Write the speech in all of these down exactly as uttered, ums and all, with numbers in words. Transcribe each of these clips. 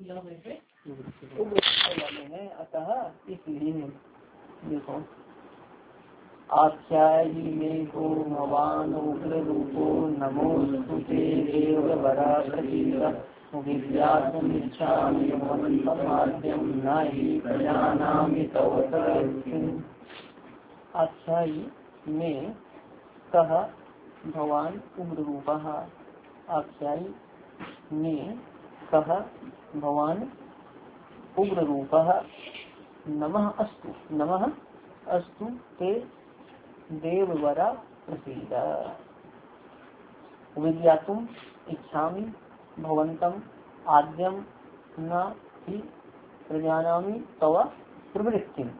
उग्र वाले हैं, अतः इसलिए देखो आख्यायी में को भगवान उग्र रूपो नमोस्तुते देववरा प्रसीद विद्यात्मिच्छामि भवन्तमाद्यं नहि प्रजानामि तव तत्किं। आख्यायी में कह भगवान उग्र रूपः, आख्यायी में कह भगवान उग्र रूपः। नमः अस्तु नमः अस्तु ते देववरा प्रसीद विद्यातुम इच्छामि भवन्तम आद्यम न हि प्रजानामि तव प्रवृत्तिम्।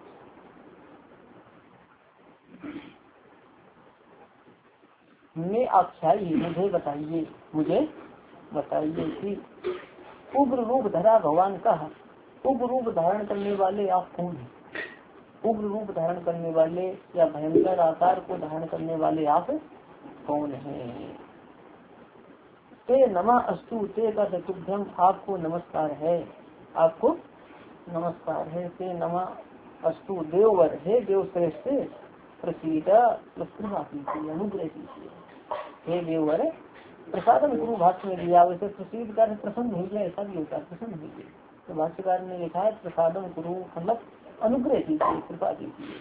मैं आख्यायी मुझे बताइए मुझे बताइए कि उग्र रूप धरा भगवान का उग्र रूप धारण करने वाले आप कौन हैं? उग्र रूप धारण करने वाले या भयंकर आकार को धारण करने वाले आप कौन हैं? ते नमः अस्तु, ते का तुभ्यम आपको नमस्कार है, आपको नमस्कार है। ते नमः अस्तु देववर है, देव श्रेष्ठ प्रसीद अनुग्रह कीजिए। हे देववर प्रसादम गुरु भाष्य में दिया, वैसे प्रसिद्ध कर प्रसन्न हो जाए, ऐसा भी होता है प्रसन्न हो जाए। तो भाष्यकार ने लिखा है प्रसादम गुरु मतलब अनुग्रह कीजिए, कृपा कीजिए।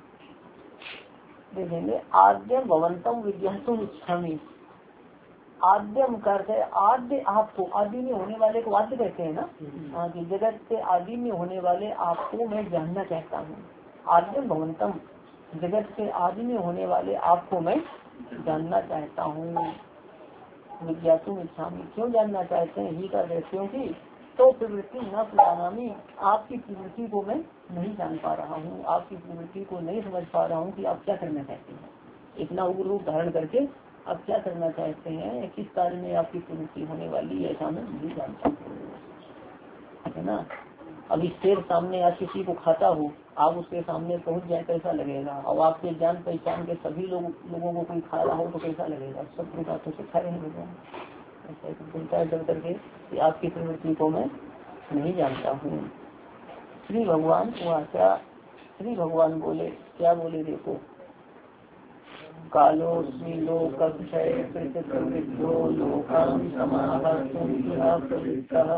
देखेंगे आद्यम भवंतम विद्यातुम इच्छामि। आद्यम करते आद्य आपको, आदि में होने वाले को आद्य कहते हैं ना, हाँ कि जगत के आदि में होने वाले आपको मैं जानना चाहता हूँ। आद्यम भवंतम जगत के आदि में होने वाले आपको मैं जानना चाहता हूँ। विद्यातुम इच्छामि क्यों जानना चाहते हैं? ही कर क्योंकि तो प्रवृत्ति न प्रजानामि, आपकी प्रवृत्ति को मैं नहीं जान पा रहा हूँ, आपकी प्रवृत्ति को नहीं समझ पा रहा हूँ कि आप क्या करना चाहते हैं। इतना उग्र रूप धारण करके आप क्या करना चाहते हैं, किस कार्य में आपकी प्रवृत्ति होने वाली है, ऐसा मैं नहीं जानता है ना। अभी शेर सामने या किसी को खाता हो, आप उसके सामने पहुंच जाए कैसा लगेगा? और आपके जान पहचान के सभी लोग लोगों को कोई खा रहा हो तो कैसा लगेगा? सब लोग हाथों से खा रहे हैं, ऐसा डर करके कि आपकी प्रवृत्ति को मैं नहीं जानता हूँ। श्री भगवान हुआ क्या? श्री भगवान बोले, क्या बोले? देखो कालो लोक लोकान समाहर्तुं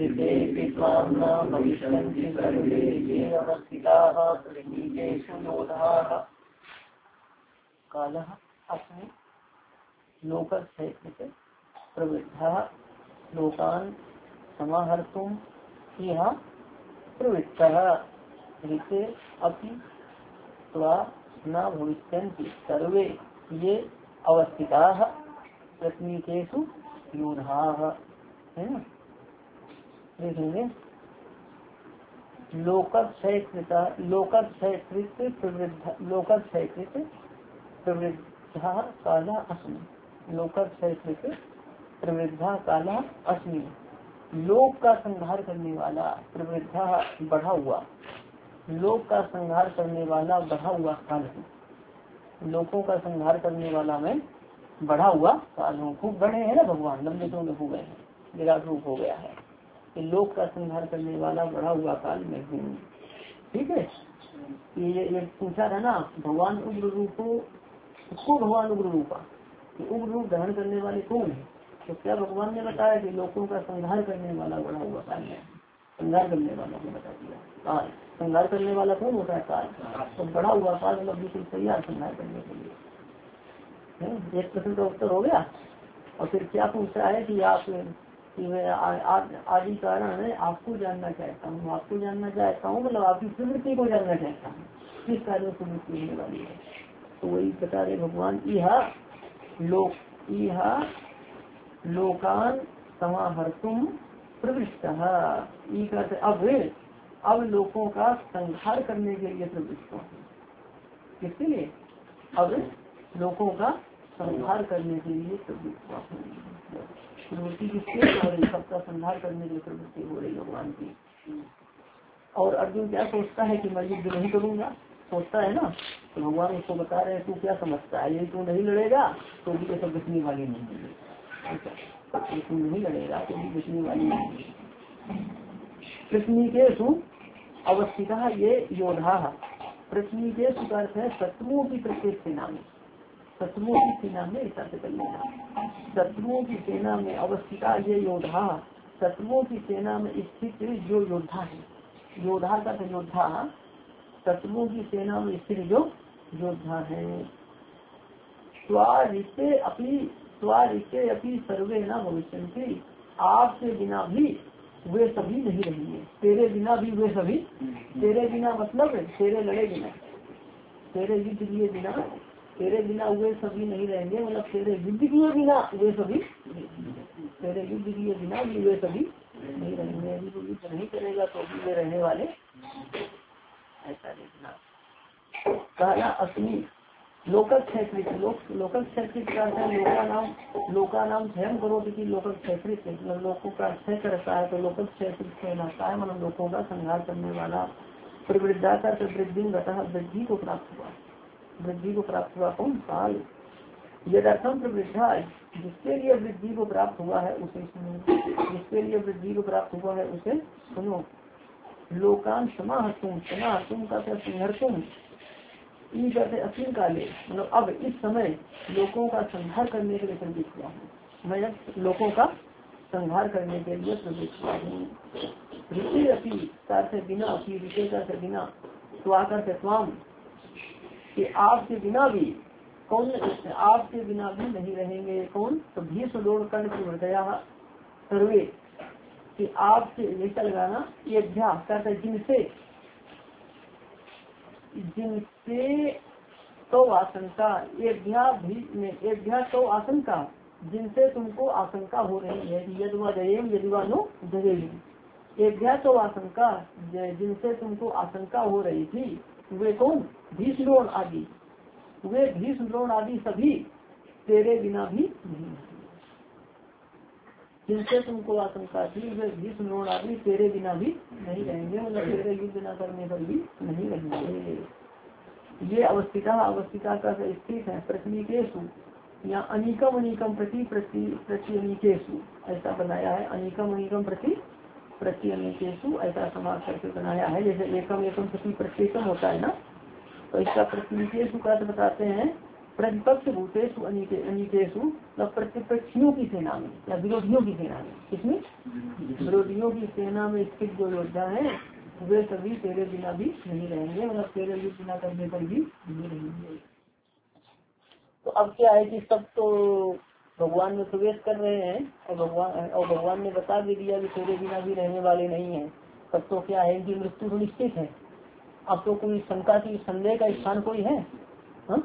काल अपने लोकस्य प्रवृद्धा लोकान समाहर्तुं यह प्रवृत्तः ऋते अपि त्वा न भविष्यन्ति सर्वे ये अवस्थिताः प्रतीकेषु यूधाः। है ना, देखेंगे लोकक्षयकृत लोकक्षयकृत प्रवृद्ध लोकक्षयकृत प्रवृद्धा काला अस्मि। लोकक्षयकृत प्रवृद्धा काला अस्मि, लोक का संहार करने वाला, प्रवृद्धा बढ़ा हुआ, लोक का संहार करने वाला बढ़ा हुआ काल है। लोकों का संहार करने वाला मैं बढ़ा हुआ काल हूँ। खूब बढ़े हैं ना भगवान, लंबे चौड़े हो गए हैं, विराट रूप हो गया है। लोक का संहार करने वाला बढ़ा हुआ काल में हूँ। ठीक है, ये ये पूछा था ना भगवान उग्र रूप को, भगवान उग्र रूपा, उग्र रूप धारण करने वाले कौन है? तो क्या भगवान ने बताया कि लोगों का संहार करने वाला बढ़ा हुआ काल है। संहार करने वाला को बता दिया काल। संहार करने वाला कौन होता है? काल। तो बढ़ा हुआ काल मतलब बिल्कुल तैयार संहार करने के लिए। एक प्रश्न का उत्तर हो गया। और फिर क्या पूछा है कि आप कि मैं आदि कारण है आपको जानना चाहता हूँ। आपको जानना चाहता हूँ मतलब आपकी प्रवृत्ति को जानना चाहता हूँ, किस कार्य में प्रवृत्ति होने वाली है। तो वही बता रहे भगवान, यह लोक यह लोकान समाहर्तुं प्रवृत्तः। अब अब लोगों का संहार करने के लिए प्रवृत्त हूँ। किसके लिए? अब लोगों का संहार करने के लिए प्रवृत्त हूँ। प्रवृत्ति किसकी हो रही? सबका संहार करने की प्रवृत्ति हो रही भगवान की। और अर्जुन क्या सोचता है कि मैं युद्ध नहीं करूंगा, सोचता है ना। तो भगवान उसको बता रहे हैं तू क्या समझता है, यदि तू नहीं लड़ेगा तो भी ऐसा बचने वाली नहीं है। तू नहीं लड़ेगा तो भी बचने वाली नहीं है। पृथ्वीकेषु अवस्थिता ये योधा। पृथ्वीकेषु का अर्थ है शत्रुओं की प्रत्येक सेना में, शत्रुओं की सेना में ऐसा से कर लेना। शत्रुओं की सेना में अवस्थिता ये योधा, शत्रुओं की सेना में स्थित जो योद्धा है, योद्धा का योद्धा, शत्रुओं की सेना में स्थित जो योद्धा है। स्वारिते अपनी स्वारिते अपनी सर्वे न भविष्यन्ति, आपके बिना भी वे सभी नहीं रहेंगे। तेरे बिना भी वे सभी, तेरे बिना मतलब तेरे लड़े बिना, तेरे युद्ध किए बिना, तेरे बिना वे सभी नहीं रहेंगे, मतलब तेरे युद्ध किए बिना वे सभी, तेरे युद्ध किए बिना भी वे सभी नहीं रहेंगे। यदि तो युद्ध नहीं करेगा तो भी वे रहने वाले, ऐसा देखना। कहना अस्मि लोकक क्षेत्रित, लोक लोकक क्षेत्रित का है लोका नाम, लोका नाम स्वयं करो कि लोकक क्षेत्रित, मतलब लोगों का क्षय करता है तो लोकक क्षेत्रित कहलाता है, मतलब लोगों का संहार करने वाला। प्रवृद्धा का वृद्धि गतः, वृद्धि को प्राप्त हुआ, वृद्धि को प्राप्त हुआ कौन काल। यदर्थम प्रवृद्धा, जिसके लिए वृद्धि को प्राप्त हुआ है उसे सुनो, जिसके लिए वृद्धि को प्राप्त हुआ है उसे सुनो। लोकान समाहर्तुम, समाहर्तुम का संहर्तुम ई कहते असीम काले, मतलब अब इस समय लोगों का संहार करने के लिए प्रवृत्त हुआ हूँ मैं, लोगों का संहार करने के लिए प्रवृत्त हुआ हूँ। ऋषि अपी का बिना, अपनी ऋषि का बिना, स्वाकर से स्वाम, कि आपके बिना भी कौन, आपके बिना भी नहीं रहेंगे कौन, तो भीष्म लोग कर्ण की हृदया सर्वे, कि आपसे ऐसा लगाना, ये अभ्यास करते जिनसे, जिनसे तो आशंका, एभ्या तो आशंका, जिनसे तुमको आशंका हो रही है, यदवा जयेम यदवा नो जयेम, एभ्या तो आशंका, जिनसे तुमको आशंका हो रही थी, वे कौन, भीष्म आदि, वे भीष्म आदि सभी तेरे बिना भी नहीं, जिनसे तुमको आशंका थी वे भीष्म आदि तेरे बिना भी नहीं रहेंगे, मतलब तेरे युद्ध न करने पर भी नहीं रहेंगे। ये अवस्थिता, अवस्थिता का स्थित है पृथ्वीकेषु, या अनिकम अनिकम प्रति प्रति प्रति अनिकेषु ऐसा बनाया है, अनिकम अनिकम प्रति प्रति अनिकेषु ऐसा समाज करके बनाया है। जैसे एकम एकम प्रति प्रत्येकम होता है ना, तो इसका पृथ्वीकेषु का बताते हैं प्रतिपक्ष भूतेषु अनिके अनिकेषु, मतलब प्रतिपक्षियों की सेना में या विरोधियों की सेना में, इसमें विरोधियों की सेना में स्थित जो योद्धा है वे सभी तेरे बिना भी नहीं रहेंगे, मतलब तेरे युद्ध बिना करने पर भी नहीं रहेंगे। तो अब क्या है कि सब तो भगवान में प्रवेश कर रहे हैं और भगवान और भगवान ने बता भी दिया कि तेरे बिना भी रहने वाले नहीं है। तब तो क्या है कि मृत्यु तो निश्चित है। अब तो कोई शंका की, संदेह का स्थान कोई है? हा?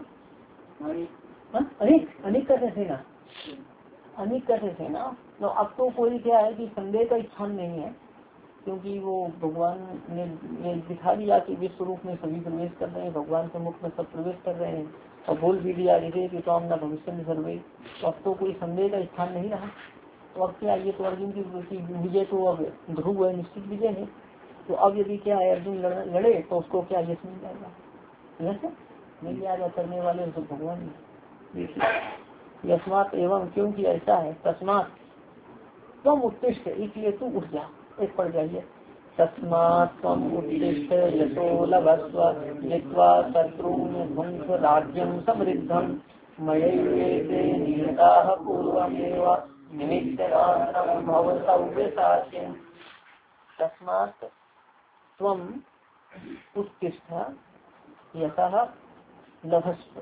हा? अनेक अनेक कैसे थे ना, अनेक कैसे थे ना, तो अब तो कोई क्या है कि संदेह का स्थान नहीं है, क्योंकि वो भगवान ने ये दिखा दिया कि विश्व रूप में सभी प्रवेश कर रहे हैं, भगवान के मुख में सब प्रवेश कर रहे हैं और बोल भी दिया जैसे कि तो ना भविष्य में सर्वे, तो अब तो कोई संदेह का स्थान नहीं रहा। तो अब क्या, ये तो अर्जुन की विजय तो अब ध्रुव है, निश्चित विजय है। तो अब यदि क्या है अर्जुन लड़े तो उसको क्या यश मिल जाएगा, यश मिल जाएगा, करने वाले तो भगवान ने। यस्मात एवं, क्योंकि ऐसा है, तस्मात तुम उत्तिष्ठ, इसलिए तू उठ जा, एक पड़ जाइए। तस्मात् त्वम् उत्तिष्ठ यशो लभस्व जित्वा शत्रून् भुङ्क्ष राज्यं समृद्धं मयैवेते निहताः पूर्वमेव निमित्तमात्रं भव सव्यसाचिन्। तस्मात् त्वम् उत्तिष्ठ यशः लभस्व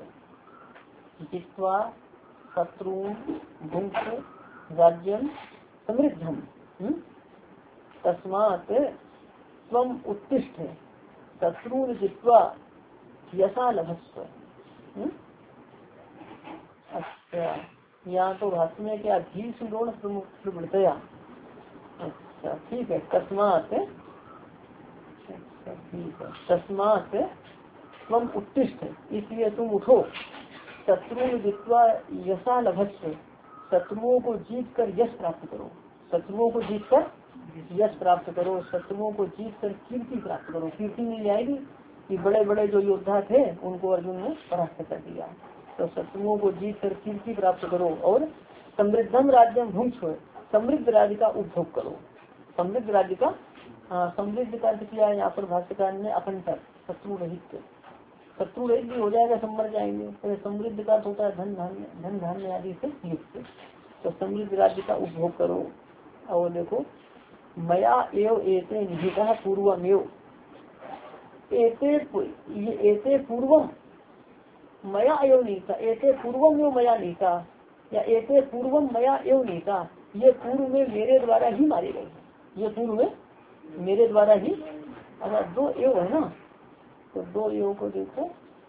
जित्वा शत्रून् भुङ्क्ष राज्यं समृद्धम। तस्मात् त्वम् उत्तिष्ठ शत्रून् जित्वा यशा लभस्व। अच्छा, यहाँ तो भाष्य में क्या भीष्म लोण प्रवृत्तया, अच्छा ठीक है। तस्मात्, अच्छा ठीक है, तस्मात् त्वम् उत्तिष्ठ, इसलिए तुम उठो, शत्रुओं जित्वा यशा लभस्व, शत्रुओं को जीत कर यश प्राप्त करो, शत्रुओं को जीत कर यश प्राप्त करो, शत्रुओं को जीत कर कीर्ति प्राप्त करो। कीर्ति मिल जाएगी कि बड़े बड़े जो योद्धा थे उनको अर्जुन ने परास्त कर दिया, तो शत्रुओं को जीत कर कीर्ति प्राप्त करो। और समृद्धम राज्यम भुङ्क्ष, समृद्ध राज्य का उपभोग करो, समृद्ध राज्य का हाँ समृद्ध का अर्थ किया है यहाँ पर भाष्यकार ने अकंटक शत्रु रहित। शत्रु रहित भी हो जाएगा, सब मर जाएंगे। तो समृद्ध का अर्थ होता है धन धान्य धन धान्य आदि से युक्त। तो समृद्ध राज्य का उपभोग करो। और देखो मया एव एते निहिता पूर्वमेव, एते ये एते पूर्वम मया एव नीता, एते पूर्वम एव मया नीता या एते पूर्वम मया एव नीता, ये पूर्व में मेरे द्वारा ही मारे गए। ये पूर्व में मेरे द्वारा ही, अगर दो एव है ना तो दो एव को देखो,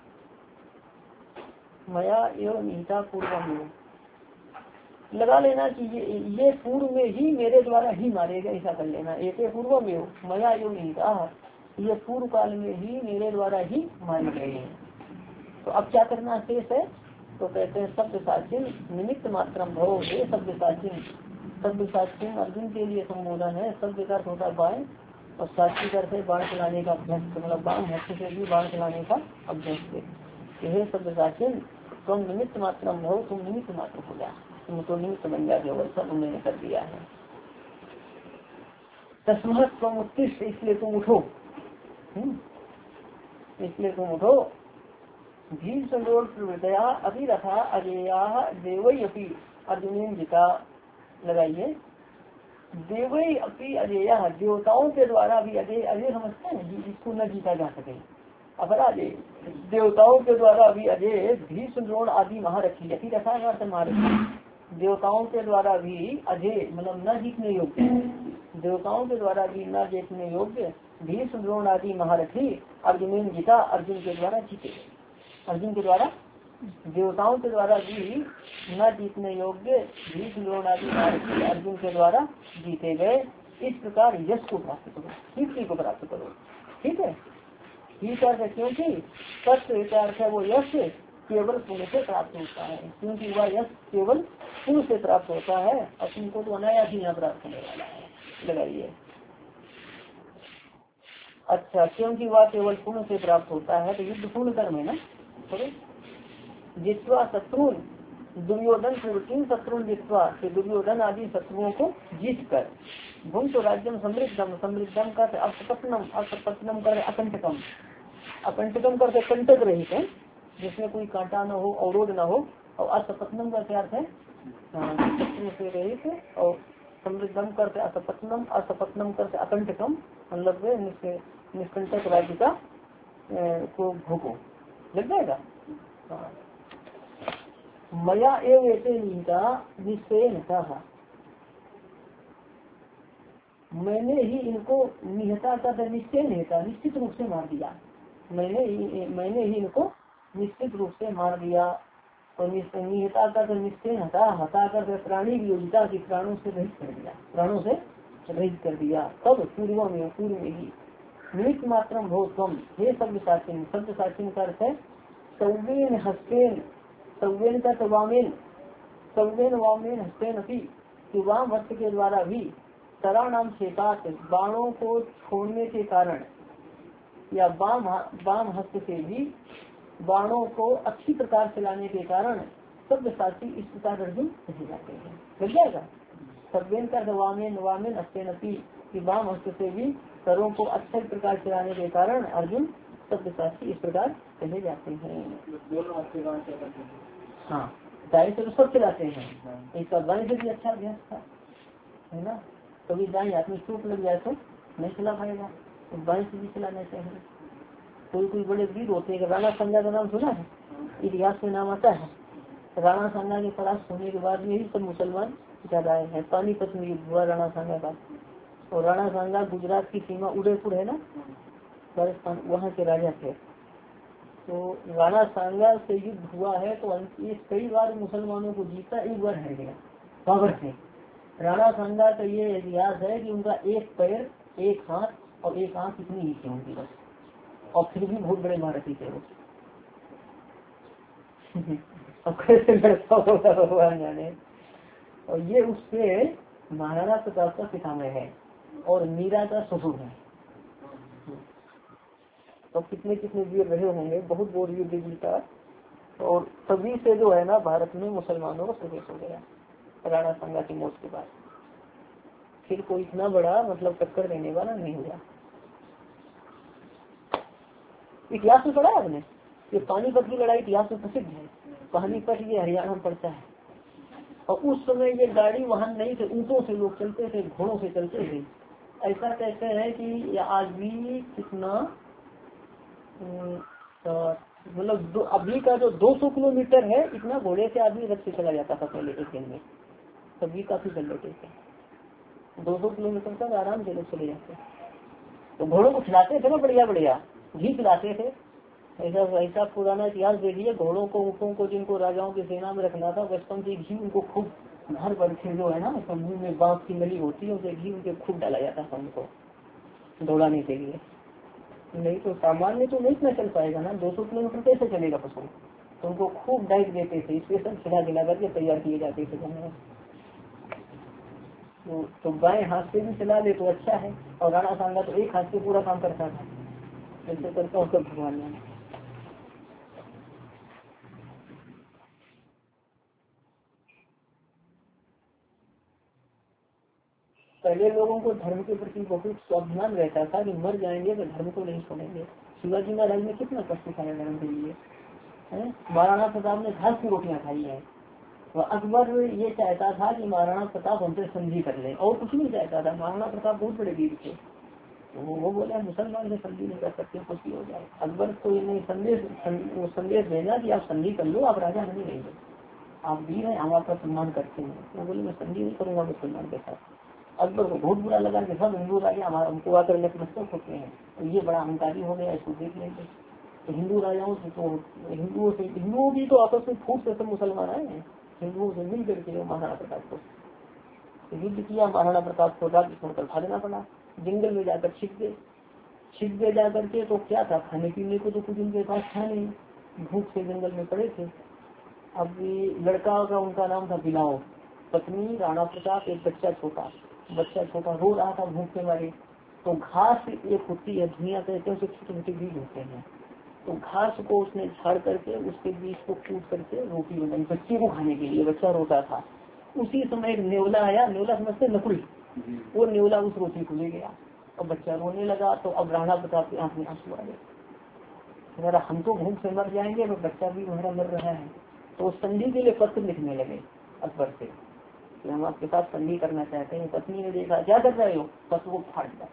मया एव नीता पूर्वम एव लगा लेना कि ये ये पूर्व में ही मेरे द्वारा ही मारे गए, ऐसा कर लेना। एते पूर्वम एव मया एव नीता, ये पूर्व काल में ही मेरे द्वारा ही मारे गए हैं। तो अब क्या करना शेष है? तो कहते हैं शब्द साचिन निमित्त मात्रम भव, हे शब्द साचिन। शब्द साचिन अर्जुन के लिए संबोधन है। शब्द का अर्थ होता है बाण और साक्षी का अर्थ है बाण चलाने का अभ्यास, मतलब बाण हस्त से भी बाण चलाने का अभ्यास से। हे शब्द साचिन तुम निमित्त मात्रम भव, तुम निमित्त मात्र हो जा, तुम तो निमित्त बन जा, जो सब उन्होंने कर दिया है। तस्मात् तुम उत्तिष्ठ, इसलिए तुम उठो, इसलिए तुम उठो। भीष्मया अभी रथा अजेया देवई अपी अर्जुन जिता, लगाइए देवई अपी अजेया, देवताओं के द्वारा भी अजय, अजय समझते हैं जिसको न जीता जा सके, अपराजय, देवताओं के द्वारा भी अजय भीष्म द्रोण आदि महारथी, अति रथा महारथी, देवताओं के द्वारा भी अजय मतलब न जीतने योग्य, देवताओं के द्वारा भी न जीतने योग्य भीष्म द्रोण आदि महारथी अर्जुन जीता, अर्जुन के द्वारा जीते, अर्जुन के द्वारा, देवताओं के द्वारा भी न जीतने योग्य भीष्म द्रोण आदि महारथी अर्जुन के द्वारा जीते गए। इस प्रकार यश को प्राप्त करो, कीर्ति को प्राप्त करो। ठीक है, ठीक है, क्योंकि सत्य का अर्थ है वो यश केवल पुण्य से प्राप्त होता है, क्योंकि वह यश केवल पुण्य से प्राप्त होता है और तुमको तो अनायास ही यहाँ प्राप्त होने वाला है। लगाइए अच्छा, क्योंकि वह केवल पुण्य से प्राप्त होता है तो युद्ध पूर्ण कर्म है ना। जित्वा शत्रु दुर्योधन तीन शत्रु जित्वा, दुर्योधन आदि शत्रुओं को जीत कर भूम तो राज्यम समृद्धम, समृद्धम कर अपसपत्नम, अपसपत्नम कर अकंटकम, अकंटकम करके कंटक रहित है जिसमें कोई कांटा न हो, अवरोध न हो, और असपत्नम का क्या अर्थ है शत्रु से रहित, और समृद्धम करते असपत्नम, असपत्नम करते अकंटकम, मतलब निष्कंटक राज्य का को भोगो, लग जाएगा। मया एव एते नीता निश्चय नता, मैंने ही इनको निहता का निश्चय निहता निश्चित रूप से मार दिया, मैंने ही मैंने ही इनको निश्चित रूप से मार दिया। और निहता का तो निश्चय हटा, हटा कर प्राणी वियोगिता की प्राणों से रहित कर दिया, प्राणों से रहित कर दिया। तब पूर्व में पूर्व में ही निमित्त मात्रम भो तुम, हे शब्द साचिन, शब्द साचिन का अर्थ है सौवेन हस्तेन, सौवेन का तो वामेन, सौवेन वामेन हस्तेन अपी, कि वाम हस्त के द्वारा भी तराणाम छेपात, बाणों को छोड़ने के कारण, या वाम वाम हस्त से भी बाणों को अच्छी प्रकार चलाने के कारण शब्द साची इस प्रकार अर्जुन कहे जाते हैं। लग जाएगा। सौवेन का तो वामेन, वामेन हस्तेन अपी, कि वाम हस्त से भी करों को अच्छे प्रकार चलाने के कारण अर्जुन शब्द साची इस प्रकार कहे जाते हैं। हाँ, दाएं से तो सब चलाते हैं, इसका बाएं से भी अच्छा अभ्यास था, है ना। कभी दाएं हाथ में चोट लग जाए तो नहीं चला पाएगा, तो बाएं से भी चलाना चाहिए। कोई कोई बड़े वीर होते हैं, राणा संगा का नाम सुना है, इतिहास में नाम आता है। राणा संगा के परास्त होने के बाद में ही सब मुसलमान ज्यादा आए हैं। पानीपत में युद्ध हुआ राणा संगा का, और राणा संगा गुजरात की सीमा उदयपुर है ना, राजस्थान, वहाँ के राजा थे। तो राणा सांगा से युद्ध हुआ है तो ये कई बार मुसलमानों को जीता, एक बार हार गया बाबर से। राणा सांगा का ये इतिहास है कि उनका एक पैर, एक हाथ और एक आंख इतनी ही थी उनकी बस, और फिर भी बहुत बड़े महारथी थे वो। और कैसे लड़ता होगा भगवान जाने। और ये उससे महाराणा प्रताप का पितामह है और मीरा का ससुर है। तो कितने कितने वीर रहे होंगे, बहुत बहुत युद्ध जीता, और सभी से जो है ना भारत में मुसलमानों को प्रवेश हो गया राणा सांगा की मौत के बाद। फिर कोई इतना बड़ा मतलब टक्कर देने वाला नहीं हुआ। इतिहास में पढ़ा है आपने, ये पानीपत की लड़ाई इतिहास में प्रसिद्ध है। पानीपत ये हरियाणा में पड़ता है, और उस समय ये गाड़ी वाहन नहीं थे, ऊँटों से लोग चलते थे, घोड़ों से चलते थे। ऐसा कहते हैं कि आज भी कितना मतलब अभी का जो दो सौ किलोमीटर है इतना घोड़े से आदमी रथ से चला जाता था पहले एक दिन में। तभी काफी चल लेते थे, दो सौ किलोमीटर तक आराम से लोग चले जाते। तो घोड़ों को खिलाते थे ना, बढ़िया बढ़िया घी खिलाते थे। ऐसा ऐसा पुराना इतिहास देखिए, घोड़ों को ऊँटों को जिनको राजाओं की सेना में रखना था बचपन से घी उनको खूब घर पर थे जो है ना समूह में बांस की नली होती है उसे घी उनके खूब डाला जाता था उनको दौड़ाने के लिए। नहीं तो सामान्य तो नहीं इतना चल पाएगा ना, दो सौ किलोमीटर कैसे चलेगा पशु। तो उनको खूब डाइट देते थे, स्पेशल खिला खिला करके तैयार किए जाते थे जानवर। तो, तो बाएं हाथ से भी चला ले तो अच्छा है, और राणा सांगा तो एक हाथ से पूरा काम करता था, ऐसे करता उसका भगवान ने। पहले लोगों को धर्म के प्रति बहुत स्वाभिमान रहता था कि मर जाएंगे तो धर्म को नहीं छोड़ेंगे। शिवाजी महाराज ने कितना कष्ट उठाया धर्म के लिए, महाराणा प्रताप ने घास की रोटियां खाई है। तो अकबर ये चाहता था कि महाराणा प्रताप हमसे संधि कर ले, और कुछ नहीं चाहता था। महाराणा प्रताप बहुत बड़े वीर थे, तो वो बोला मुसलमान से संधि नहीं कर सकते, कुछ भी हो जाए। अकबर को ये संदेश संदेश भेजा कि आप संधि कर लो, आप राजा नहीं रहेंगे, आप वीर हैं, हम आपका सम्मान करते हैं। वो बोले मैं संधि नहीं करूंगा मुसलमान के साथ। अकबर को बहुत बुरा लगा कि सब हिंदू राजा हमारा हमको आकर नतमस्तक होते हैं, तो ये बड़ा अहंकारी हो गया, इसको देख लेंगे। तो हिंदू राजाओं से तो हिंदुओं से हिंदुओं की तो आपस में फूट से सब मुसलमान आए हैं, हिंदुओं से मिल करके महाराणा प्रताप को युद्ध किया। महाराणा प्रताप को राज्य छोड़कर भागना पड़ा, जंगल में जाकर छिप गए। छिप गए जाकर के तो क्या था, खाने पीने को तो कुछ उनके पास था नहीं, भूख से जंगल में पड़े थे। अब लड़का का उनका नाम था बिलाव, पत्नी राणा प्रताप, एक बच्चा छोटा बच्चा छोटा रो रहा था भूख के मारे। तो घास एक होती है, धुनिया कहते हैं, उसके छोटे छोटे बीज होते हैं, तो घास को उसने झाड़ करके उसके बीज को कूट करके रोटी बनाई बच्चे को खाने के लिए। बच्चा रोता था, उसी समय एक नेवला आया, नेवला समझते नकुल, वो नेवला उस रोटी को ले गया और बच्चा रोने लगा। तो अब राणा प्रताप की आंख में आंसू आ गए, अगर हम तो भूख से मर जाएंगे तो बच्चा भी हमारा मर रहा है। तो संधि के लिए पत्र लिखने लगे अकबर से कि हम आपके साथ संधि करना चाहते हैं। पत्नी ने देखा क्या कर रहे हो, पत्र को फाड़ दिया,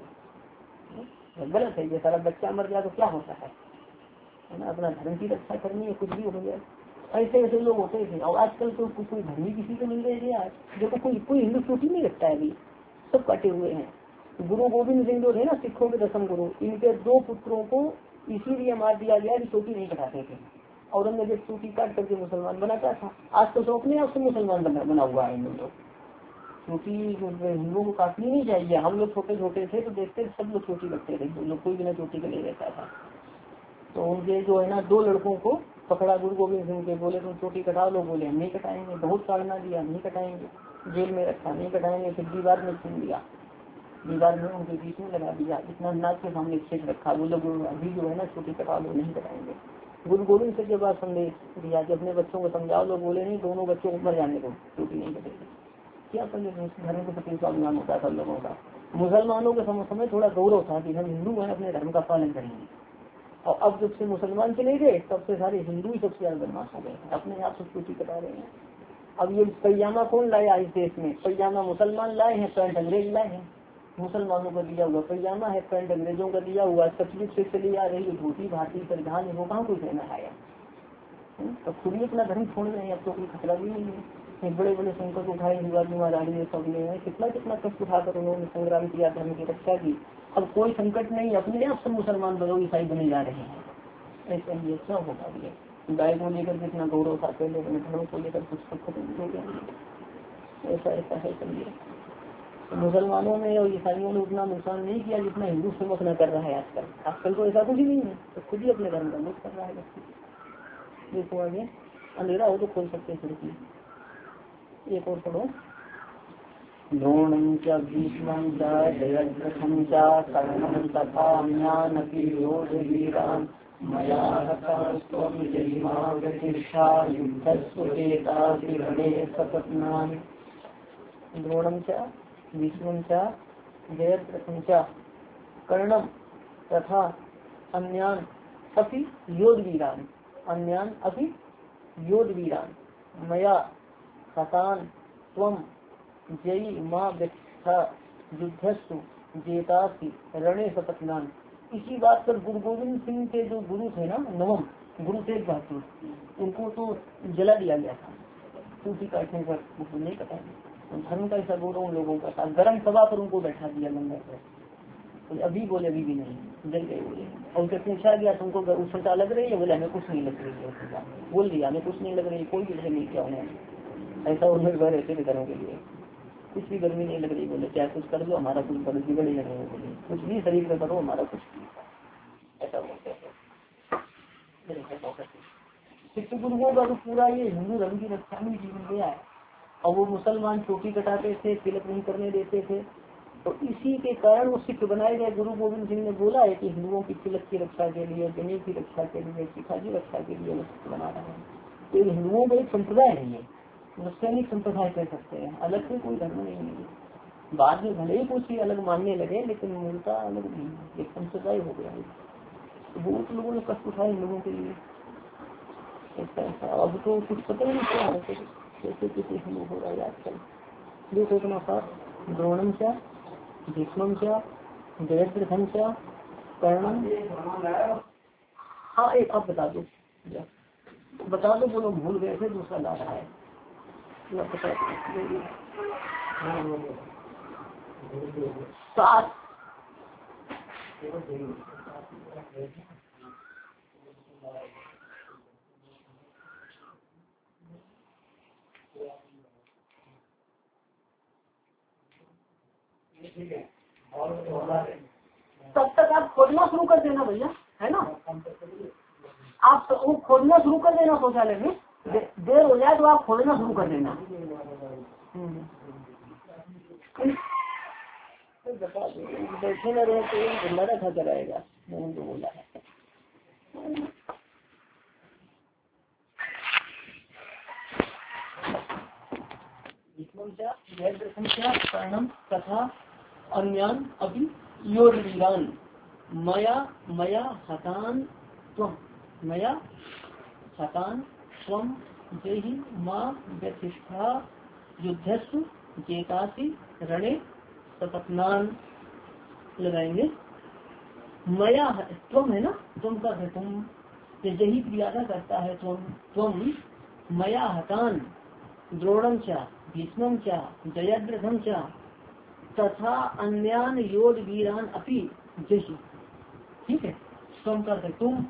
गलत है ये, सारा बच्चा मर गया तो क्या होता है ना, अपना धर्म की रक्षा करनी है, कुछ भी हो गया। ऐसे ऐसे लोग होते थे। और आजकल तो कोई धर्मी किसी को नहीं रह गया, देखो कोई कोई हिंदू चोटी नहीं रखता है अभी, सब काटे हुए हैं। गुरु गोविंद सिंह जो थे ना सिखों के दसम गुरु, इनके दो पुत्रों को इसीलिए मार दिया गया कि चोटी नहीं कटाते थे। औरंगजेब चोटी काट करके मुसलमान बनाता था, आज तो सब अपने आप से मुसलमान बना, बना हुआ है। हम लोग चोटी हिंदुओं को काटनी नहीं चाहिए। हम लोग छोटे छोटे थे तो देखते थे सब लोग चोटी रखते थे, लोग कोई बिना चोटी के नहीं रहता था। तो उनके जो है ना दो लड़कों को पकड़ा गुरु गोविंद सिंह के, बोले तुम चोटी कटाओ, लोग बोले हम नहीं कटाएंगे, बहुत ताड़ना दिया नहीं कटाएंगे, जेल में रखा नहीं कटाएंगे। फिर दीवार में छीन दिया, दीवार में उनके बीच में लगा दिया, इतना नाक के सामने छेद रखा, वो लोग अभी जो है ना छोटी कटा लो नहीं कटाएंगे। गुरु गोविंद सिंह के बाद संदेश दिया कि अपने बच्चों को समझाओ, लोग बोले नहीं दोनों बच्चों को मर जाने को, छोटी नहीं कटेगी। क्या संदेश, धर्म के प्रति स्वाभिमान होता था लोगों का। मुसलमानों के समय थोड़ा गौरव था कि हम हिंदू हैं, अपने धर्म का पालन करेंगे। और अब जब से मुसलमान चले गए तब से सारे हिंदू ही सबसे ज्यादा बदमाश हो गए, अपने आप से छोटी कटा रहे हैं। अब ये पैजामा कौन लाया इस देश में, पैजामा मुसलमान लाए हैं, पैंट अंग्रेज लाए हैं। मुसलमानों का दिया हुआ पैजामा है, पैंट अंग्रेजों का दिया हुआ, सचमुच से चली आ रही है धोती भारतीय परिधान है, वो कहाँ कोई कहना आया। तो खुद ही अपना धर्म छोड़ रहे हैं, अब तो कोई खतरा भी नहीं है। बड़े बड़े संकट उठाए शिवाजी महाराज ने, सब ने कितना कितना कष्ट उठाकर उन्होंने संग्राम किया, धर्म की रक्षा की। अब कोई संकट नहीं, अपने आप सब मुसलमान बनो ईसाई बने जा रहे हैं। ऐसा ही क्या होगा, ये गाय को लेकर कितना गौरव था पहले, अपने धर्म को लेकर कुछ खत्म हो गया। ऐसा ऐसा है समझिए। तो मुसलमानों ने और ईसाइयों ने उतना नुकसान नहीं किया जितना हिंदू समझ न कर रहा है आजकल। आजकल तो ऐसा कुछ ही नहीं है, तो खुद ही अपने धर्म का लुप्त कर रहा है व्यक्ति। देखो आगे अंधेरा हो तो खोल सकते हैं खिड़की। एक और पढ़ो। द्रोणं च भीष्मं च जयद्रथं च कर्णं तथा अन्यानपि योधवीरान् मया हतास्त्वं जयिमा प्रतिष्ठा युद्धस्वजेतासि रणे सपत्नान्। द्रोणं च भीष्मं च जयद्रथं च कर्णम तथा अन्यान अपि योधवीरान अन्यान अपि योधवीरान मया हतान त्वं जयी मां व्यथा युद्धस्तु जेतासी रणे सपत्नान। इसी बात पर गुरु गोविंद सिंह के जो गुरु थे ना नवम गुरु तेग बहादुर, उनको तो जला दिया गया था सूची काटने पर, मुझे नहीं पता धर्म का ऐसा गौरव उन लोगों का था। गर्म सभा पर उनको बैठा दिया गंगा पर, तो अभी बोले अभी भी नहीं जल गए बोले। और उनसे पूछा गया तुमको उष्णता लग रही है, बोले हमें कुछ नहीं लग रही है, बोल दिया हमें कुछ नहीं लग रही, कोई भी नहीं किया उन्होंने, ऐसा उन्हें घर रहते थे घरों के लिए, कुछ भी गर्मी नहीं लग रही बोले, चाहे कुछ कर दो हमारा कुछ बड़े बिगड़ लग रहे बोले, कुछ भी शरीर में करो हमारा कुछ ऐसा बोलते हैं। शिक्षक गुरुओं का तो पूरा ये हिंदू धर्म की रक्षा में जीवन गया है। और वो मुसलमान चोटी कटाते थे, तिलक नहीं करने देते थे, तो इसी के कारण वो सिख बनाए गए। गुरु गोविंद सिंह ने बोला है कि हिंदुओं की तिलक की रक्षा के लिए, गणेश की रक्षा के लिए, शिखा की रक्षा के लिए वो सिख बना रहे हैं। तो हिंदुओं का एक संप्रदाय नहीं है, सैनिक संप्रदाय कह सकते हैं, अलग से कोई धर्म नहीं है। बाद में भले ही कुछ ही अलग मानने लगे लेकिन मूलता अलग नहीं है, एक संप्रदाय हो गया है। बहुत लोगों ने कष्ट उठाए इन लोगों के लिए, अब तो कुछ पता ही नहीं क्या है कैसे किसी हिंदू हो रहा है आजकल। देखो इतना साथ द्रोणम क्या भीष्मम क्या जयद्रथम क्या कर्णम। हाँ एक आप बता दो बता दो बोलो भूल गए थे, दूसरा ला रहा है सात तब तक आप खोजना शुरू कर देना भैया, है ना। आप वो खोजना शुरू कर देना शौचालय में, दे, देर हो जाए तो आप खोजना शुरू कर देना। बैठे न रहे तो लड़ा था कराएगा, मैंने तो बोला है। कर्णम तथा अन्यान अभी योधवीरान मया मया हतान त्वं मया हतान त्वं जयि मां व्यथिष्ठा युद्धस्तु जेतासी रणे सपत्नान। लगाएंगे मया त्वं है ना, तुम का है तुम, यही क्रियादा करता है तुम तुम मया हतान द्रोणम चा भीष्मम चा जयद्रथम चा तथा अन्यान योध वीरान अपि जयि। ठीक है, तुम करते तुम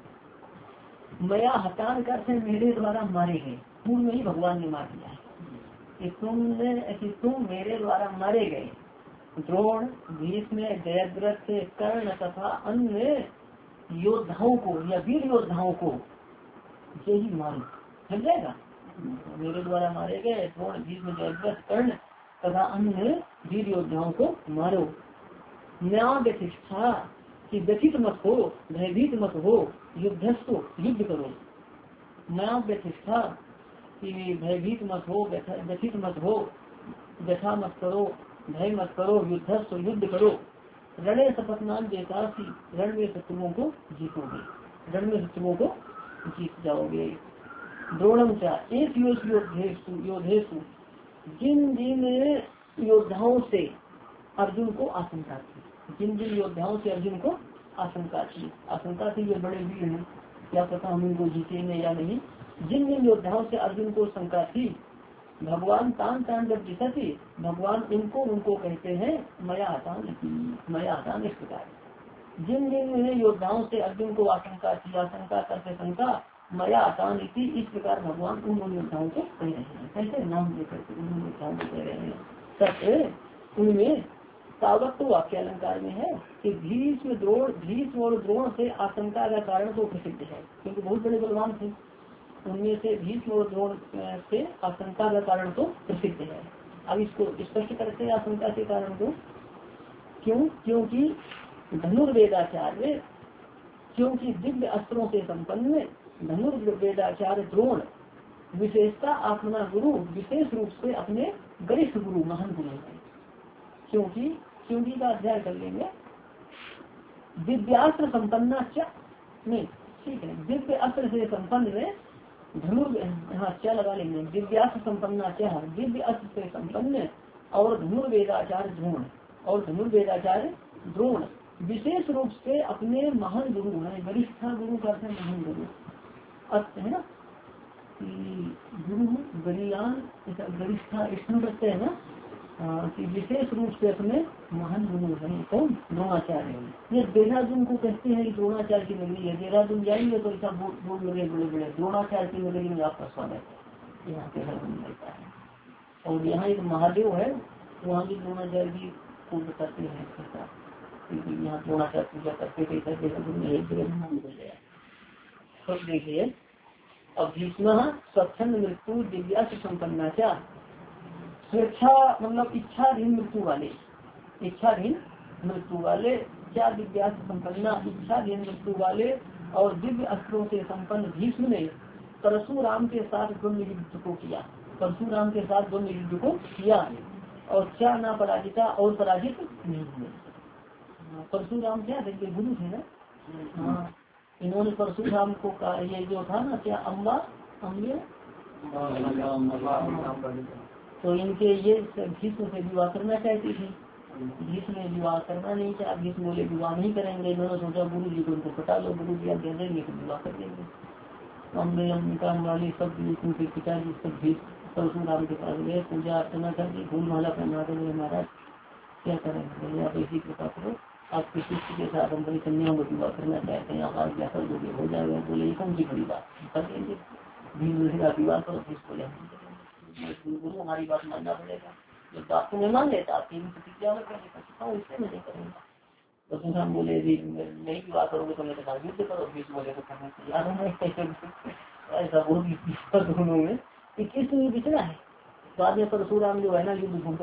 मया हतान करते मेरे द्वारा मारे गए, पूर्व में ही भगवान ने मार दिया है, तुमने तुम मेरे द्वारा मारे गए द्रोण भीष्म जयद्रथ कर्ण तथा अन्य योद्धाओं को या वीर योद्धाओं को यही मारो। समझ जाएगा, मेरे द्वारा मारे गए द्रोण भीष्म जयद्रथ कर्ण तथा अन्य वीर योद्धाओं को मारो। न्याय व्यतिष्ठा कि व्यथित मत हो, भयभीत मत हो, युद्धस्तु युद्ध करो। न्याय व्यतिष्ठा कि भयभीत मत हो, व्यथित मत हो, व्यथा मत करो, भय मत करो, युद्धस्तु युद्ध करो। रणे सपत्नान जैसा रण में शत्रुओं को जीतोगे, रण में शत्रुओं को जीत जाओगे। द्रोणम चा एक योद्धेषु योद्धेषु जिन जिन योद्धाओं से अर्जुन को आशंका थी, जिन जिन योद्धाओं से अर्जुन को आशंका थी, आशंका थी ये बड़े वीर हैं, क्या पता हम इनको जीतेंगे या नहीं। जिन जिन योद्धाओं से अर्जुन को शंका थी भगवान तान तान जब जीता थी, भगवान इनको उनको कहते हैं मया आसान मया आसान। इस प्रकार जिन जिन योद्धाओं से अर्जुन को आशंका थी, आशंका करते शंका मया आसान इसी, इस प्रकार भगवान उन योद्धाओं को कह रहे हैं। कैसे नाम लेकर उन योद्धाओं को कह रहे हैं। सत्य उनमें तावत तो वाक्य अलंकार में है कि भीष्म द्रोण भीष्म और द्रोण से आशंका का कारण तो प्रसिद्ध है, क्योंकि बहुत बड़े बलवान थे। उनमें से भीष्म और द्रोण से आशंका का कारण तो प्रसिद्ध है। अब इसको स्पष्ट करते हैं आशंका के कारण को। क्यों? क्योंकि धनुर्वेदाचार्य क्योंकि दिव्य अस्त्रों से संपन्न धनुर्वेदाचार्य द्रोण विशेषता अपना गुरु विशेष रूप से अपने वरिष्ठ गुरु महान गुरु है। क्योंकि क्योंकि का अध्ययन कर लेंगे। दिव्यास्त्र संपन्ना क्या नहीं, ठीक है, दिव्य अस्त्र से संपन्न में धनुर्, हाँ क्या लगा लेंगे, दिव्यास्त्र संपन्ना क्या, दिव्य अस्त्र से संपन्न और धनुर्वेदाचार्य द्रोण, और धनुर्वेदाचार्य द्रोण विशेष रूप से अपने महान गुरु है, वरिष्ठ गुरु का अर्थ है महान गुरु, अर्थ है ना गुरु बलियान वरिष्ठा स्मरण करते हैं ना, हाँ, कि विशेष रूप से अपने महान गुरु है कौन, द्रोणाचार्य। ये देहरादून को कहते हैं कि द्रोणाचार्य की नगरी है, देहरादून जाएंगे तो ऐसा बोल लगे बड़े बड़े द्रोणाचार्य की नगरी में आपका स्वागत है, यहाँ देहरादून मिलता है। और यहाँ एक महादेव है, वहाँ भी द्रोणाचार्य जी को बताते हैं ऐसा, क्योंकि यहाँ द्रोणाचार्य पूजा करते थे, देहरादून में एक जगह नाम हो गया। अब देखिए, अब भीष्म स्वच्छंद मृत्यु दिव्यास्त्र संपन्ना क्या, स्वेच्छा मतलब इच्छाधीन मृत्यु वाले, इच्छाधीन मृत्यु वाले क्या, दिव्यास्त्र संपन्ना इच्छाधीन मृत्यु वाले और दिव्य अस्त्रों से संपन्न भीष्म ने परशुराम के साथ द्वंद्व युद्ध को किया, परशुराम के साथ द्वंद्व युद्ध को किया और क्या ना पराजिता और पराजित नहीं हुए। परशुराम क्या थे, गुरु थे ना, हाँ इन्होंने परशुराम को कहा, ये जो था ना क्या अम्बा अम्बे, तो इनके ये भीष्म से विवाह करना चाहती थी, भीष्म ने विवाह करना नहीं चाहा, भीष्म बोले विवाह नहीं करेंगे, इन्होंने सोचा गुरु जी को उनको पटा लो, गुरु जी आप दे देंगे तो विवाह कर देंगे। अम्बे अम्बिका अम्बाली सब उनके पिताजी सब भी परशुराम के पास गए, पूजा अर्चना कर दी, फूल माला पहना देंगे, महाराज क्या करेंगे, आप ऐसी कृपा करो, आपके शिष्य के साथ हम बड़ी कन्याओं को विवाह करना चाहते हैं, आप आज क्या कर दोगे, हो जाएगा। बोले ये कौन सी बड़ी बात कर देंगे, भीष्म का विवाह करो, भीष्म बोले गुरु हमारी बात मानना पड़ेगा, जब बात तुम्हें मान लेता आपकी प्रतिक्रिया में करने उससे मैं नहीं करूँगा। तो सुना बोले नहीं विवाह करोगे तो मेरे साथ युद्ध करो, भीष्म बोले तो करना तैयार हूँ। ऐसा बहुत दोनों में इक्कीस में बिछड़ा है। बाद में परशुराम जो है ना युद्ध घूमकर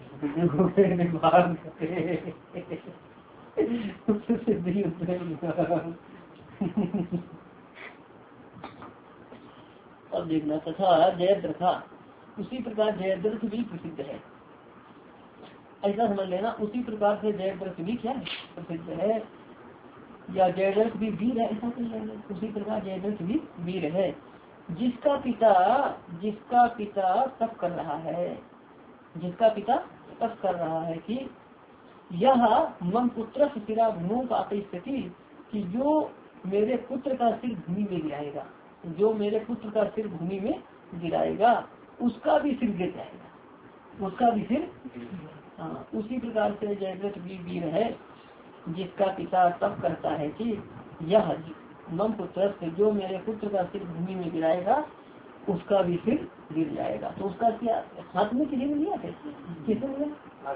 अब देखना तथा जयद्रथ था, उसी प्रकार जयद्रथ भी प्रसिद्ध है, ऐसा समझ लेना। उसी प्रकार से जयद्रथ भी क्या है, प्रसिद्ध है, या जयद्रथ भी वीर है, ऐसा समझ लेना। उसी प्रकार जयद्रथ भी वीर है, जिसका पिता जिसका पिता तप कर रहा है, जिसका पिता तप कर रहा है कि यह मन पुत्र सिरा भूमि का स्थिति, कि जो मेरे पुत्र का सिर भूमि में गिराएगा, जो मेरे पुत्र का सिर भूमि में गिराएगा उसका भी सिर गिर जाएगा, उसका भी सिर। हाँ, उसी प्रकार से जयद्रथ भी वीर है, जिसका पिता तप करता है कि यह मम पुत्र से जो मेरे पुत्र का सिर भूमि में गिराएगा उसका भी सिर गिर जाएगा। तो उसका क्या हाथ में किसी ने लिया थे, किसने लिया,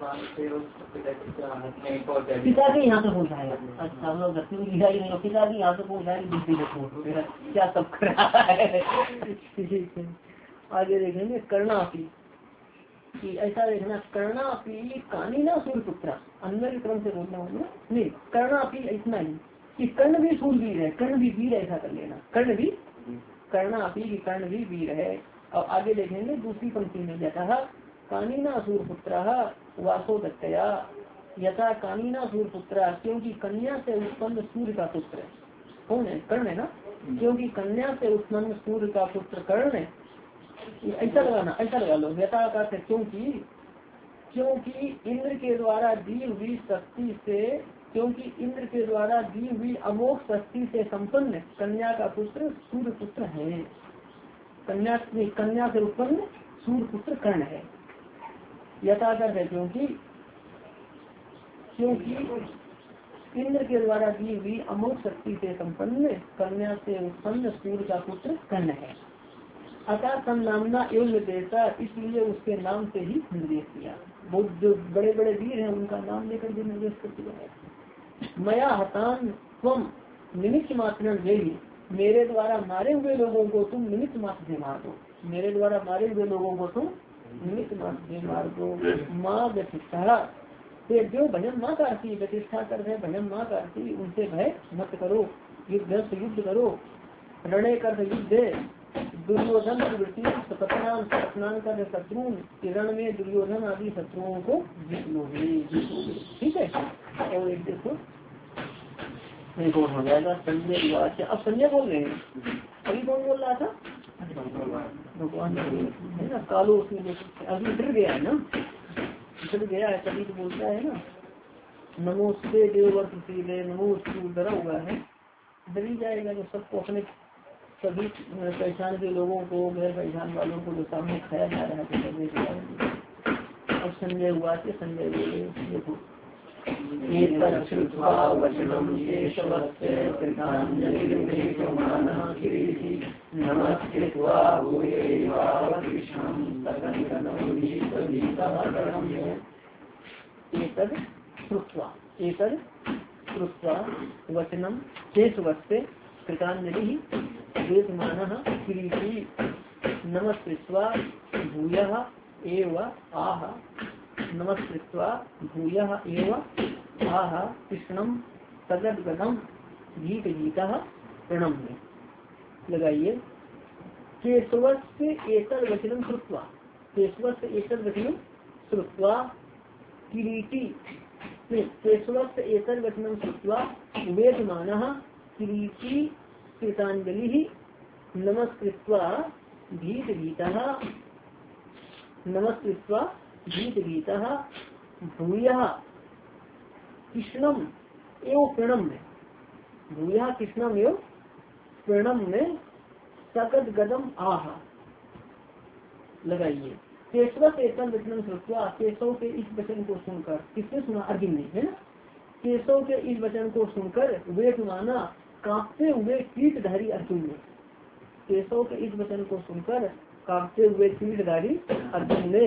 पिता के यहाँ से पहुँचाएगा। अच्छा हम लोग दक्षिण लिखा ही नहीं, पिता के यहाँ से पहुँचाएगा, क्या सब कर रहा है। ठीक है, आगे देखेंगे कर्णापी कि ऐसा देखना, कर्णापी कानी ना सूर्यपुत्र, अन्य क्रम से बोलना होगा नहीं, कर्णापी इतना ही कि कर्ण भी सूरवीर है, कर्ण भी वीर, ऐसा कर लेना, कर्ण भी कर्णापी की कर्ण भी वीर है। और आगे देखेंगे दूसरी पंक्ति में यथा कानीना सूर्यपुत्र वासो दत्तया, यथा कानीना सूर्यपुत्र, क्योंकि कन्या से उत्पन्न सूर्य का पुत्र कौन है, कर्ण है ना, क्योंकि कन्या से उत्पन्न सूर्य का पुत्र कर्ण है। ऐसा लगाना, ऐसा लगा लो, यथा का क्योंकि क्योंकि इंद्र के द्वारा दी हुई शक्ति से, क्योंकि इंद्र के द्वारा दी हुई अमोघ शक्ति से संपन्न कन्या का पुत्र सूर्य पुत्र है, कन्या कन्या से उत्पन्न सूर्य पुत्र कर्ण है। यथा कर है क्योंकि क्योंकि इंद्र के द्वारा दी हुई अमोघ शक्ति से संपन्न कन्या से उत्पन्न सूर्य का पुत्र कर्ण है। अतः संनामना एवं निर्देशा, इसलिए उसके नाम से ही निर्देश किया। बहुत जो बड़े बड़े वीर हैं उनका नाम लेकर के निर्देश कर दिया। मया हतान तुम निमित्त मात्र देवी, मेरे द्वारा मारे हुए लोगों को तुम निमित्त मात्र से मार दो, मेरे द्वारा मारे हुए लोगों को तुम निमित्त मात्र से मार दो। माँ व्यतिष्ठा, जो भजन माँ का आती व्यतिष्ठा कर है, भजन माँ का आती, उनसे भय मत करो, युद्ध से युद्ध करो, रणय कर युद्ध दुर्योधन प्रवृत्ति सपत्नान सपत्नान का जो शत्रु किरण में दुर्योधन आदि शत्रुओं को जीत लो जीतोगे। ठीक है। और एक देखो एक और हो जाएगा संजय विवाद। अब संजय बोल रहे हैं, अभी कौन बोल रहा था? भगवान है ना। कालो उसमें देखो अभी डर गया है ना, डर गया है तभी तो बोलता है ना नमोस्ते देवर पृथ्वी नमोस्तु, डरा हुआ है, डर ही जाएगा। जो सबको अपने सभी पहचान के लोगों को गैर पहचान वालों को जो सामने खाया जा रहा है तो डरने के जाएंगे। अब संजय हुआ के संजय बोले देखो वचनम शेष वस्ते कृतांजलि वेदमानः किरीटी नमस्कृत्वा भूयः एव आह नमस्कृत्वा भूयः एव आह कृष्णम तदगदम गीत गीता प्रणम्य। लगाइए केशवस्य एतद् वचनम श्रुत्वा, केशवस्य एतद् वचनम श्रुत्वा किरीटी केशवस्य एतद् वचनम श्रुत्वा वेदमानः किरीटी कृतांजलि नमस्कृत्वा गीत गीतः नमस्कृत्वा गीत गीतः भूयः कृष्णम एवं प्रणम्य भूयः कृष्णम एवं प्रणम्य सकद गदम आह। लगाइए केशव से एतद् वचनम श्रुत्वा, केशव के इस वचन को सुनकर, किसने सुना? अर्जुन ने, है ना। केशव के इस वचन को सुनकर वेद माना कांपते हुए कीटधारी अर्जुन ने, केशव के इस वचन को सुनकर कांपते हुए कीटधारी अर्जुन ने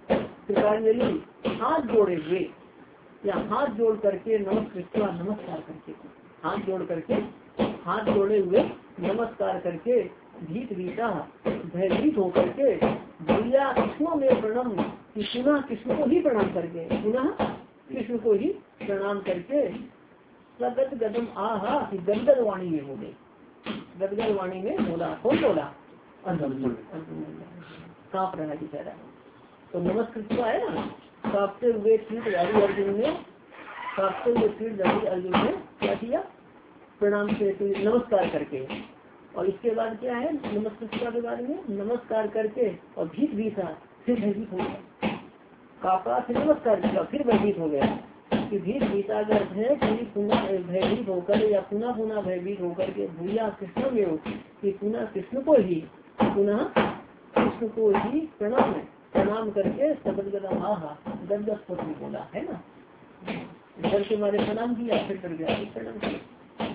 कृतांजलि हाथ जोड़े हुए या हाथ जोड़ करके नमस्कृत्वा नमस्कार करके, हाथ जोड़ करके हाथ जोड़े हुए नमस्कार करके भीत भीता भयभीत होकर के भैया कृष्णों में प्रणाम पुनः कृष्ण को ही प्रणाम करके पुनः कृष्ण को ही प्रणाम करके सगत गदम आहा गदगद वाणी में बोले, गदगद वाणी में बोला। कौन बोला? अर्जुन। कांप रहा बेचारा। तो नमस्कृत्वा है ना, कांपते हुए कीटधारी अर्जुन ने कांपते हुए कीटधारी अर्जुन ने क्या किया? प्रणाम से नमस्कार करके। और इसके बाद क्या है? नमस्कृत्वा के बाद में नमस्कार करके और भीत भी था, फिर भयभीत हो गया। कापा से नमस्कार किया फिर भयभीत हो गया कि भीत भीता अगर है कि पुनः भयभीत होकर या पुनः पुनः भयभीत होकर के भूया कृष्ण में हो कि पुनः कृष्ण को ही पुनः कृष्ण को ही प्रणाम प्रणाम करके शब्द गदम आहा गदगद स्वर में बोला, है ना। डर के मारे प्रणाम किया फिर डर गया प्रणाम किया।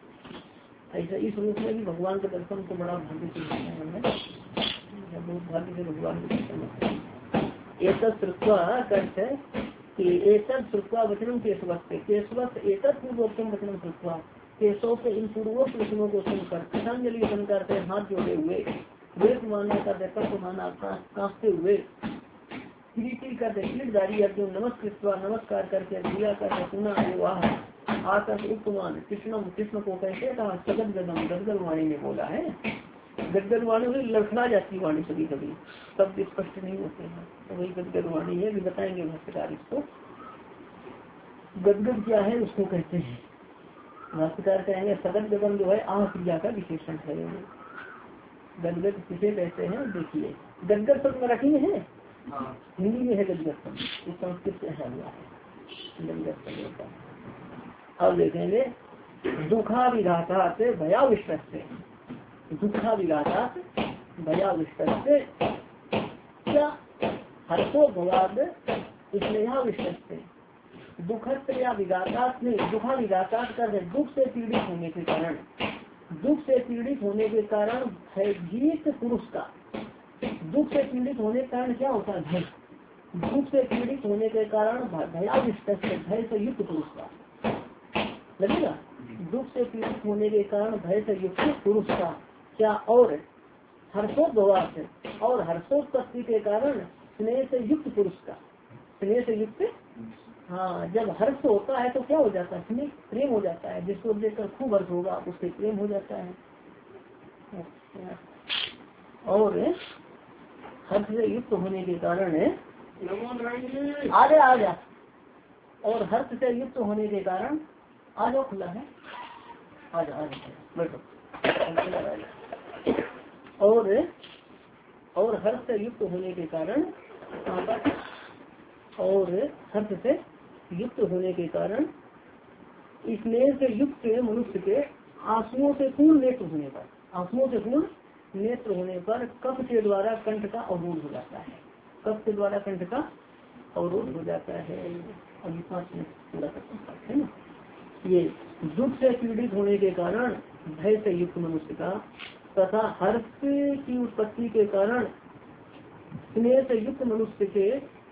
ऐसा इस रूप में भी भगवान के दर्शन को बड़ा भाग्य से बहुत भाग्य से भगवान के दर्शन एक श्रुत्वा अर्थ है कि एक श्रुत्वा वचनम केशवस्ते केशवस्त एक पूर्वोत्तम वचनम श्रुत्वा, केशव के इन पूर्वोक्त वचनों को सुनकर कृतांजलि वचन करते हाथ जोड़े हुए वेद मानने का देखकर माना कांपते हुए किरीटी का कीटधारी अर्जुन नमस्कृत्वा नमस्कार करके दिया करके पुनः वाह आकर उपमान कृष्ण कृष्ण को कैसे कहा? सगद गदम गदगद वाणी में बोला है। गदगद वाणी में लड़खड़ा जाती वाणी कभी कभी, शब्द स्पष्ट नहीं होते हैं, तो वही गदगद वाणी है। भी बताएंगे भाष्यकार इसको। गदगद क्या है उसको कहते हैं, भाष्यकार कहेंगे सगद गदम जो है आह क्रिया का विशेषण है। गदगद किसे कहते हैं? देखिए गदगद शब्द मराठी में है, हिंदी में है गदगद शब्द, इस संस्कृत से है हुआ है गदगद शब्द का। अब देखेंगे दुखा विघाता से भयाविष्ट से, दुखा विघाता भयाविष्ट से क्या हर्षो भवाद स्नेहाविष्ट से दुखद या विघातात में दुखा विघातात कर दुख से पीड़ित होने के कारण, दुख से पीड़ित होने के कारण भयभीत पुरुष का, दुख से पीड़ित होने के कारण क्या होता है? भय। दुख से पीड़ित होने के कारण भयाविष्ट से भय से युक्त पुरुष का लगेगा। दुख से पीड़ित होने के कारण भय से युक्त पुरुष का क्या? और हर्षोद्भवास और हर्षोत्पत्ति के कारण स्नेह से युक्त पुरुष का, स्नेह से युक्त, हाँ जब हर्ष होता है तो क्या हो जाता है? स्नेह प्रेम हो जाता है, जिसको देखकर खूब हर्ष होगा उससे प्रेम हो जाता है। और हर्ष से युक्त होने के कारण आ जा आ जा और हर्ष से युक्त होने के कारण आ जाओ, खुला है, आ जा आ जा बैठो। और और हर्ष से युक्त होने के कारण और हर्ष से युक्त होने के कारण स्नेह से युक्त मनुष्य के आंसुओं से पूर्ण नेत्र होने पर आंसुओं से पूर्ण नेत्र होने पर कफ के द्वारा कंठ का अवरोध हो जाता है। कफ के द्वारा कंठ का अवरोध हो जाता है। अभी पाँच मिनट पूरा करता है ना। ये दुख से पीड़ित होने के कारण भय से युक्त मनुष्य का तथा हर्ष की उत्पत्ति के कारण स्नेह से युक्त मनुष्य के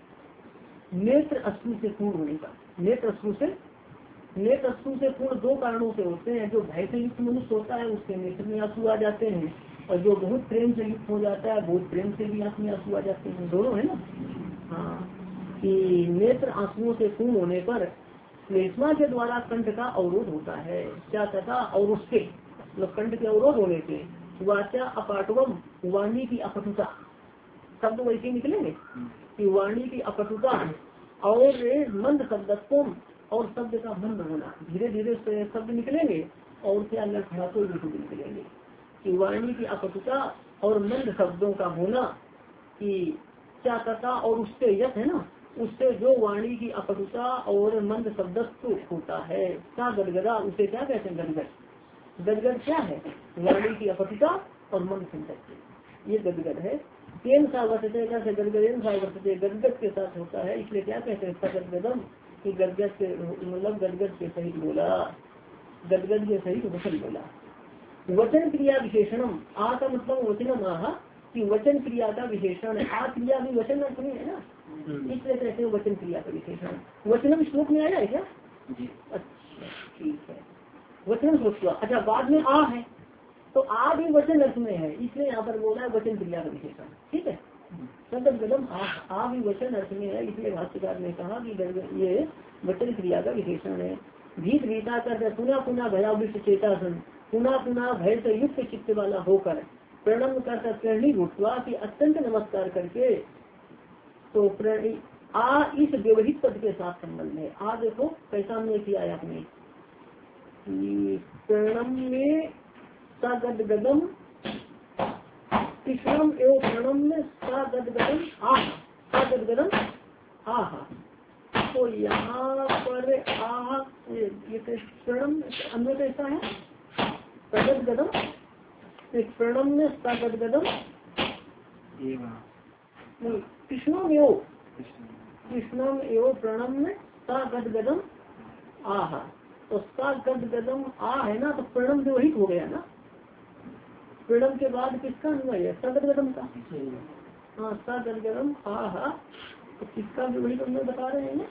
नेत्र अश्रु से पूर्ण होने का नेत्र अश्रु से नेत्र अश्रु से पूर्ण दो कारणों से होते हैं। जो भय से युक्त मनुष्य होता है उसके नेत्र में आंसू आ जाते हैं, और जो बहुत प्रेम से युक्त हो जाता है बहुत प्रेम से भी आंख में आंसू आ जाते हैं। दोनों है ना। हाँ, कि नेत्र आंसुओं से पूर्ण होने पर श्लेष्मा के द्वारा कंठ का अवरोध होता है। क्या तथा और उसके मतलब कंठ के अवरोध होने से वाचा अपाटवम वाणी की अपटुता शब्द वैसे निकलेंगे कि वाणी की अपटुता और मंद शब्दत्व और शब्द का मंद होना, धीरे धीरे शब्द निकलेंगे और क्या लड़खड़ाते भी निकलेंगे कि वाणी की अपटुता और मंद शब्दों का होना। कि क्या तथा और उससे यथ है ना, उससे जो वाणी की अपटुता और मंद शब्दत्व होता है। क्या गदगदा, उसे क्या कहते हैं गदगद। गदगद क्या है, वाणी की अपटुता और मंद शब्दत्व, ये गदगद है। तेन सा वर्तते कैसे गदगदेन सा वर्तते, गदगद के साथ होता है इसलिए क्या कहते हैं सगदगदम, कि गदगद के मतलब गदगद के सहित बोला, गदगद के सहित वचन बोला। वचन क्रिया विशेषणम, आ का मतलब वचनम आह कि वचन क्रिया का विशेषण है। आ क्रिया भी वचन अर्थ में है ना, इसलिए कहते हैं वचन क्रिया का विशेषण। वचनम श्लोक में आया है क्या? अच्छा ठीक है, वचनम श्लोक। अच्छा बाद में आ है तो आ भी वचन अर्थ में है, इसलिए यहाँ पर बोला है वचन क्रिया का विशेषण। ठीक है, सदम गदम आ, आ भी वचन अर्थ में है, इसलिए भाष्यकार ने कहा कि ये वचन क्रिया का विशेषण है। भीत भीता कर पुनः पुनः भयाविष्ट चेतासन, पुनः पुनः भय से युक्त चित्त वाला होकर प्रणम कर प्रेरणी घुटवा की अत्यंत नमस्कार करके। तो आ इस व्यवहित पद के साथ संबंध है। आ देखो कैसा हमने किया है आपने प्रणम में सगदगदम कृष्णम एवं प्रणम में सगदगदम आह सगदगदम आह। तो यहाँ पर आह ये प्रणम अन्य कैसा है सगदगदम, प्रणम में सगदगदम कृष्णम एवं कृष्णम एवं प्रणम में सगदगदम आह। तो सगदगदम आ है ना, तो प्रणम जो वही हो गया ना। प्रणम के बाद किसका अन्वय है सगदगदम का। हाँ सगदगदम आह, तो किसका भी वही अन्वय बता रहे हैं ना।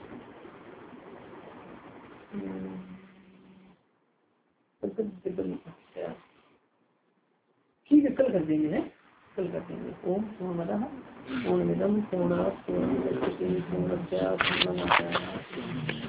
ठीक है कल कर देंगे, है कल कर देंगे। ओम पूर्णमदः पूर्णमिदं पूर्णात् पूर्णमुदच्यते पूर्णस्य पूर्णमादाय